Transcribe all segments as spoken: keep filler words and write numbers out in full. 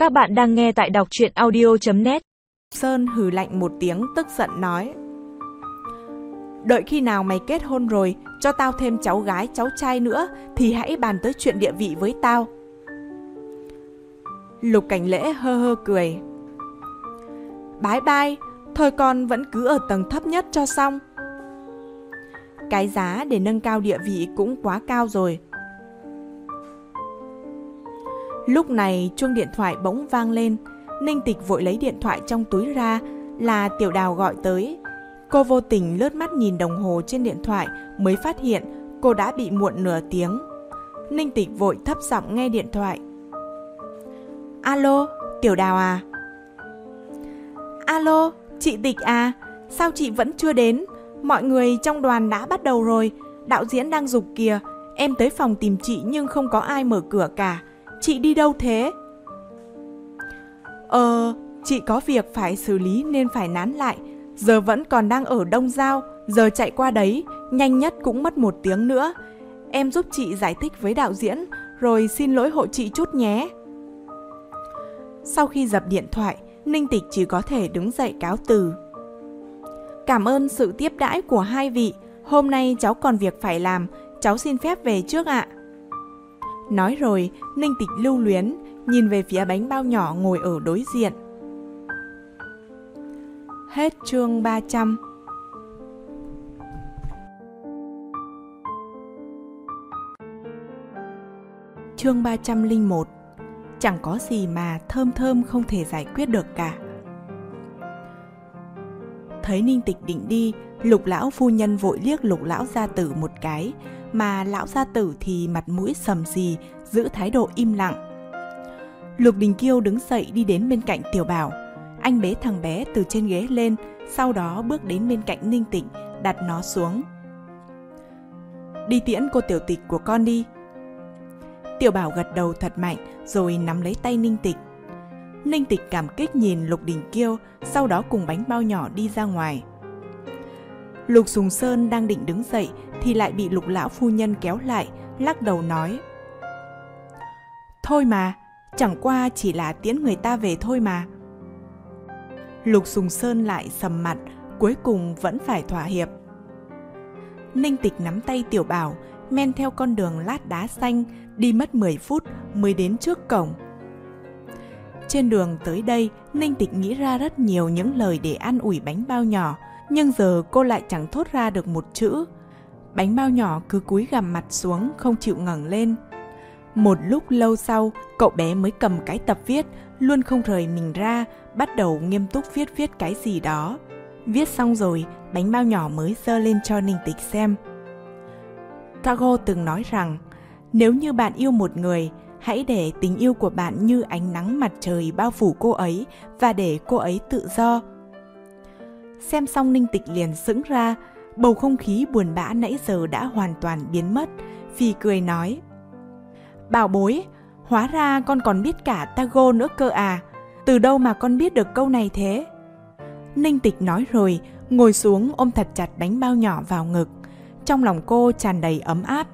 Các bạn đang nghe tại đọc truyện audio chấm net. Sơn hừ lạnh một tiếng tức giận nói: đợi khi nào mày kết hôn rồi, cho tao thêm cháu gái cháu trai nữa thì hãy bàn tới chuyện địa vị với tao. Lục Cảnh Lễ hơ hơ cười: bái bai, thôi con vẫn cứ ở tầng thấp nhất cho xong. Cái giá để nâng cao địa vị cũng quá cao rồi. Lúc này chuông điện thoại bỗng vang lên. Ninh Tịch vội lấy điện thoại trong túi ra, là Tiểu Đào gọi tới. Cô vô tình lướt mắt nhìn đồng hồ trên điện thoại mới phát hiện cô đã bị muộn nửa tiếng. Ninh Tịch vội thấp giọng nghe điện thoại: alo, Tiểu Đào à? Alo, chị Tịch à? Sao chị vẫn chưa đến? Mọi người trong đoàn đã bắt đầu rồi, đạo diễn đang giục kìa. Em tới phòng tìm chị nhưng không có ai mở cửa cả. Chị đi đâu thế? Ờ, chị có việc phải xử lý nên phải nán lại. Giờ vẫn còn đang ở Đông Giao, giờ chạy qua đấy, nhanh nhất cũng mất một tiếng nữa. Em giúp chị giải thích với đạo diễn, rồi xin lỗi hộ chị chút nhé. Sau khi dập điện thoại, Ninh Tịch chỉ có thể đứng dậy cáo từ. Cảm ơn sự tiếp đãi của hai vị. Hôm nay cháu còn việc phải làm, cháu xin phép về trước ạ. Nói rồi, Ninh Tịch lưu luyến, nhìn về phía bánh bao nhỏ ngồi ở đối diện. Hết chương ba trăm. Chương ba trăm lẻ một. Chẳng có gì mà thơm thơm không thể giải quyết được cả. Thấy Ninh Tịch định đi, Lục lão phu nhân vội liếc Lục lão gia tử một cái, mà lão gia tử thì mặt mũi sầm sì, giữ thái độ im lặng. Lục Đình Kiêu đứng dậy đi đến bên cạnh Tiểu Bảo. Anh bế thằng bé từ trên ghế lên, sau đó bước đến bên cạnh Ninh Tịch, đặt nó xuống. Đi tiễn cô tiểu Tịch của con đi. Tiểu Bảo gật đầu thật mạnh rồi nắm lấy tay Ninh Tịch. Ninh Tịch cảm kích nhìn Lục Đình Kiêu, sau đó cùng bánh bao nhỏ đi ra ngoài. Lục Sùng Sơn đang định đứng dậy thì lại bị Lục lão phu nhân kéo lại, lắc đầu nói: thôi mà, chẳng qua chỉ là tiễn người ta về thôi mà. Lục Sùng Sơn lại sầm mặt, cuối cùng vẫn phải thỏa hiệp. Ninh Tịch nắm tay Tiểu Bảo, men theo con đường lát đá xanh, đi mất mười phút mới đến trước cổng. Trên đường tới đây, Ninh Tịch nghĩ ra rất nhiều những lời để an ủi bánh bao nhỏ, nhưng giờ cô lại chẳng thốt ra được một chữ. Bánh bao nhỏ cứ cúi gằm mặt xuống, không chịu ngẩng lên. Một lúc lâu sau, cậu bé mới cầm cái tập viết, luôn không rời mình ra, bắt đầu nghiêm túc viết viết cái gì đó. Viết xong rồi, bánh bao nhỏ mới giơ lên cho Ninh Tịch xem. Tago từng nói rằng, nếu như bạn yêu một người, hãy để tình yêu của bạn như ánh nắng mặt trời bao phủ cô ấy và để cô ấy tự do. Xem xong Ninh Tịch liền sững ra, bầu không khí buồn bã nãy giờ đã hoàn toàn biến mất, phì cười nói: bảo bối, hóa ra con còn biết cả Tago nữa cơ à, từ đâu mà con biết được câu này thế? Ninh Tịch nói rồi, ngồi xuống ôm thật chặt bánh bao nhỏ vào ngực. Trong lòng cô tràn đầy ấm áp.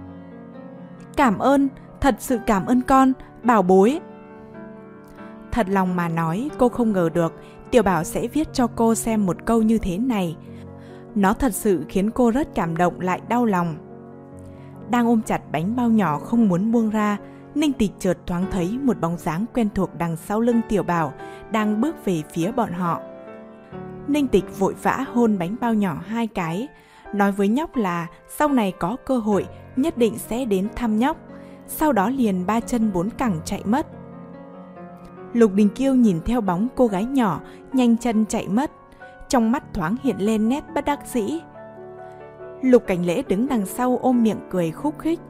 Cảm ơn, thật sự cảm ơn con, bảo bối. Thật lòng mà nói, cô không ngờ được Tiểu Bảo sẽ viết cho cô xem một câu như thế này. Nó thật sự khiến cô rất cảm động lại đau lòng. Đang ôm chặt bánh bao nhỏ không muốn buông ra, Ninh Tịch chợt thoáng thấy một bóng dáng quen thuộc đằng sau lưng Tiểu Bảo đang bước về phía bọn họ. Ninh Tịch vội vã hôn bánh bao nhỏ hai cái, nói với nhóc là sau này có cơ hội nhất định sẽ đến thăm nhóc, sau đó liền ba chân bốn cẳng chạy mất. Lục Đình Kiêu nhìn theo bóng cô gái nhỏ nhanh chân chạy mất, trong mắt thoáng hiện lên nét bất đắc dĩ. Lục Cảnh Lễ đứng đằng sau ôm miệng cười khúc khích.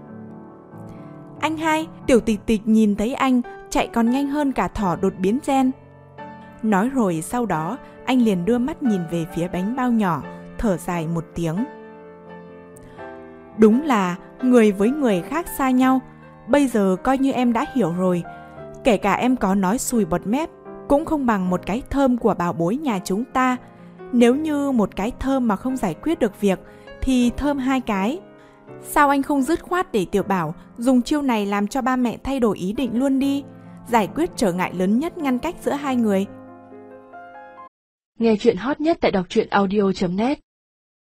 Anh hai, tiểu Tịch Tịch nhìn thấy anh chạy còn nhanh hơn cả thỏ đột biến gen. Nói rồi sau đó anh liền đưa mắt nhìn về phía bánh bao nhỏ, thở dài một tiếng. Đúng là người với người khác xa nhau. Bây giờ coi như em đã hiểu rồi. Kể cả em có nói xùi bọt mép cũng không bằng một cái thơm của bảo bối nhà chúng ta. Nếu như một cái thơm mà không giải quyết được việc thì thơm hai cái. Sao anh không dứt khoát để Tiểu Bảo dùng chiêu này làm cho ba mẹ thay đổi ý định luôn đi? giải quyết trở ngại lớn nhất ngăn cách giữa hai người. Nghe chuyện hot nhất tại đọc truyện audio chấm net.